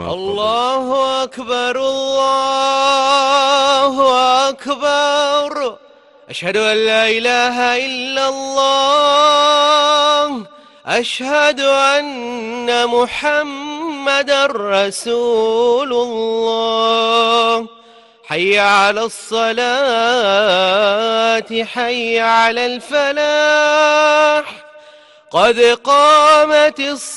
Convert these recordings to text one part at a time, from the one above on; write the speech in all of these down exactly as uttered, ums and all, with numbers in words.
الله أكبر الله أكبر أشهد أن لا إله إلا الله أشهد أن محمدًا رسول الله حي على الصلاة حي على الفلاح قد قامت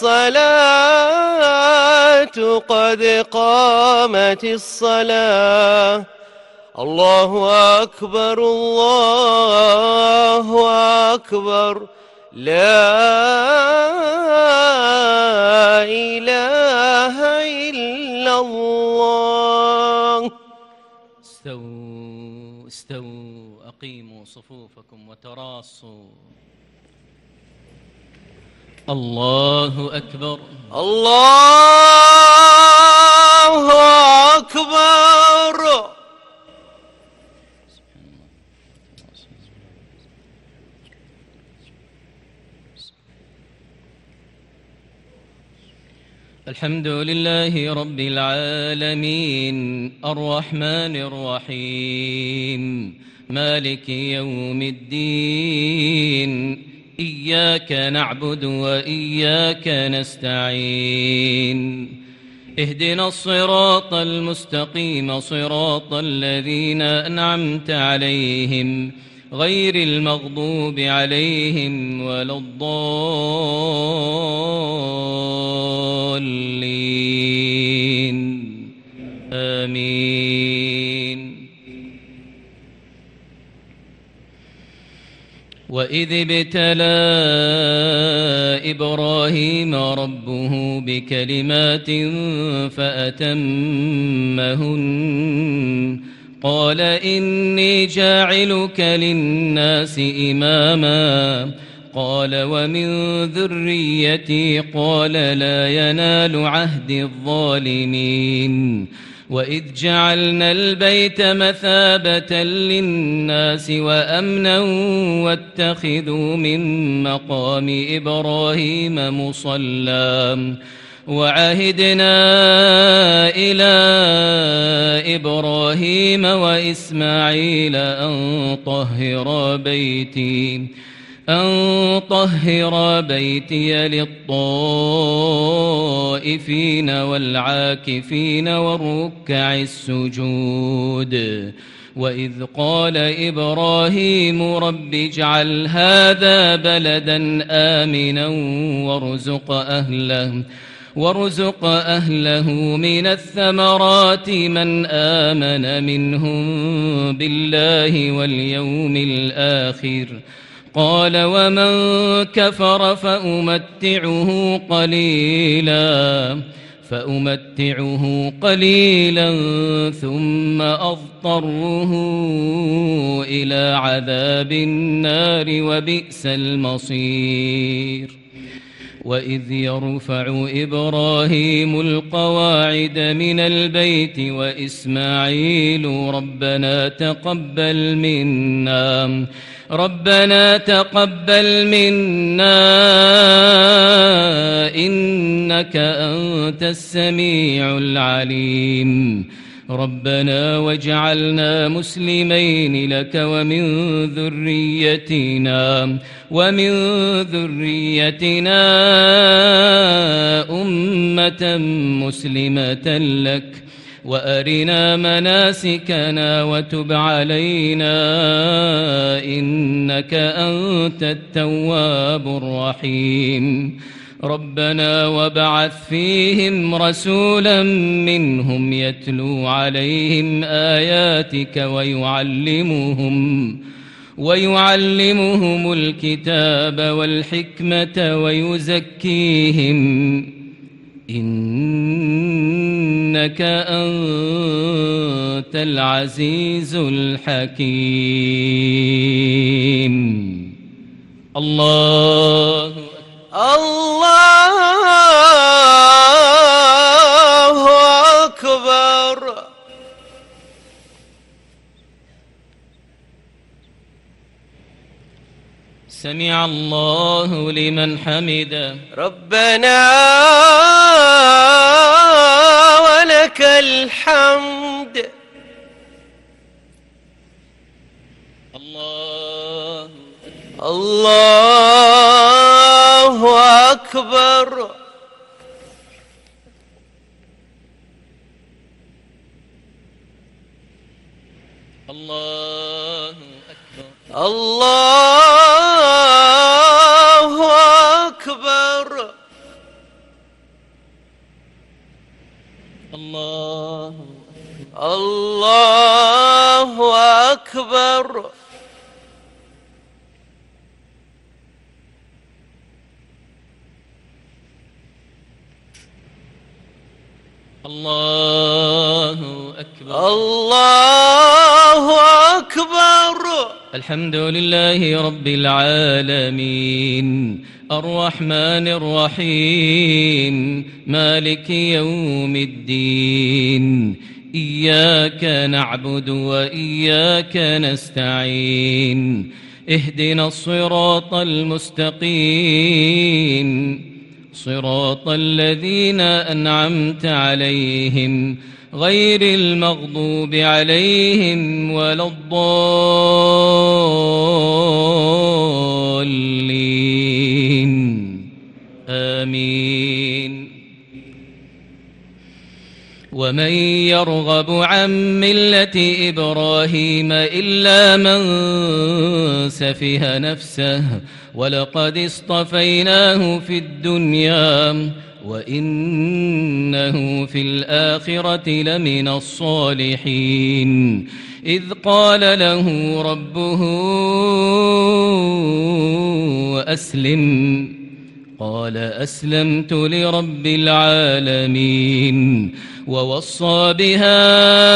الصلاة قد قامت الصلاة الله أكبر الله أكبر لا إله إلا الله. استووا استووا أقيموا صفوفكم وتراصوا. الله أكبر الله أكبر. الحمد لله رب العالمين الرحمن الرحيم مالك يوم الدين إياك نعبد وإياك نستعين اهدنا الصراط المستقيم صراط الذين أنعمت عليهم غير المغضوب عليهم ولا الضالين آمين. وإذ ابتلى إبراهيم ربه بكلمات فأتمهن قال إني جاعلك للناس إماما قال ومن ذريتي قال لا ينال عهد الظالمين. وإذ جعلنا البيت مثابة للناس وأمنا واتخذوا من مقام إبراهيم مصلى وعهدنا إلى إبراهيم وإسماعيل أن طهرا بيتي أن طهر بيتي للطائفين والعاكفين والركع السجود. وإذ قال إبراهيم رب اجعل هذا بلدا آمنا وارزق أهله وارزق أهله من الثمرات من آمن منهم بالله واليوم الآخر قال ومن كفر فأمتعه قليلا فأمتعه قليلا ثم أضطره إلى عذاب النار وبئس المصير. وإذ يرفع إبراهيم القواعد من البيت وإسماعيل ربنا تقبل منا ربنا تقبل منا إنك أنت السميع العليم ربنا واجعلنا مسلمين لك ومن ذريتنا ومن ذريتنا أمة مسلمة لك وأرنا مناسكنا وتب علينا إنك أنت التواب الرحيم. ربنا وابعث فيهم رسولا منهم يتلو عليهم آياتك ويعلمهم ويعلمهم الكتاب والحكمة ويزكيهم إنك أنت العزيز الحكيم. الله الله أكبر. سمع الله لمن حمده ربنا الحمد. الله الله أكبر. الله أكبر. الله أكبر. الله الله أكبر. الله أكبر. الله أكبر. الحمد لله رب العالمين الرحمن الرحيم مالك يوم الدين إياك نعبد وإياك نستعين اهدنا الصراط المستقيم صراط الذين أنعمت عليهم غير المغضوب عليهم ولا الضالين آمين. ومن يرغب عن ملة إبراهيم إلا من سفه نفسه ولقد اصطفيناه في الدنيا وإنه في الآخرة لمن الصالحين إذ قال له ربه أسلم قال أسلمت لرب العالمين ووصى بها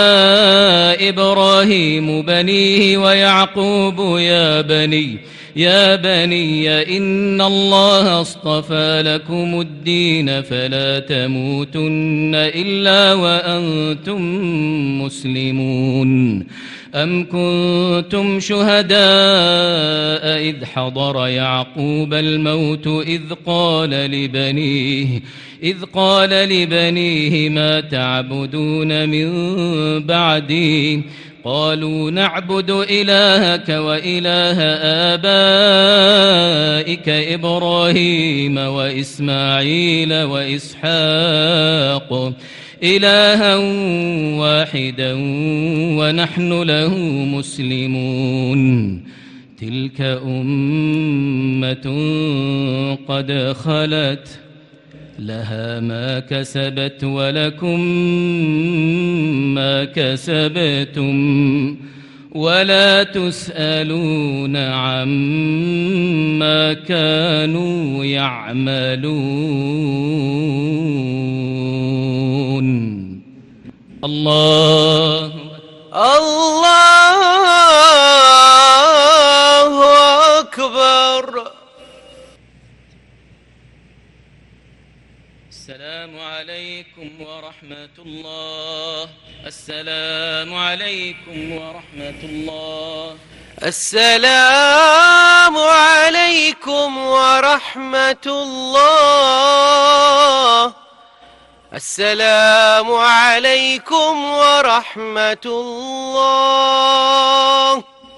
إبراهيم بنيه ويعقوب يا بني يا بني إن الله اصطفى لكم الدين فلا تموتن إلا وأنتم مسلمون أم كنتم شهداء إذ حضر يعقوب الموت إذ قال لبنيه إذ قال لبنيه ما تعبدون من بعدي قالوا نعبد إلهك وإله آبائك إبراهيم وإسماعيل وإسحاق إلها واحدا ونحن له مسلمون تلك أمة قد خلت لها ما كسبت ولكم ما كسبتم ولا تسألون عما كانوا يعملون. الله الله أكبر. السلام عليكم ورحمة الله. السلام عليكم ورحمة الله. السلام عليكم ورحمة الله. السلام عليكم ورحمة الله.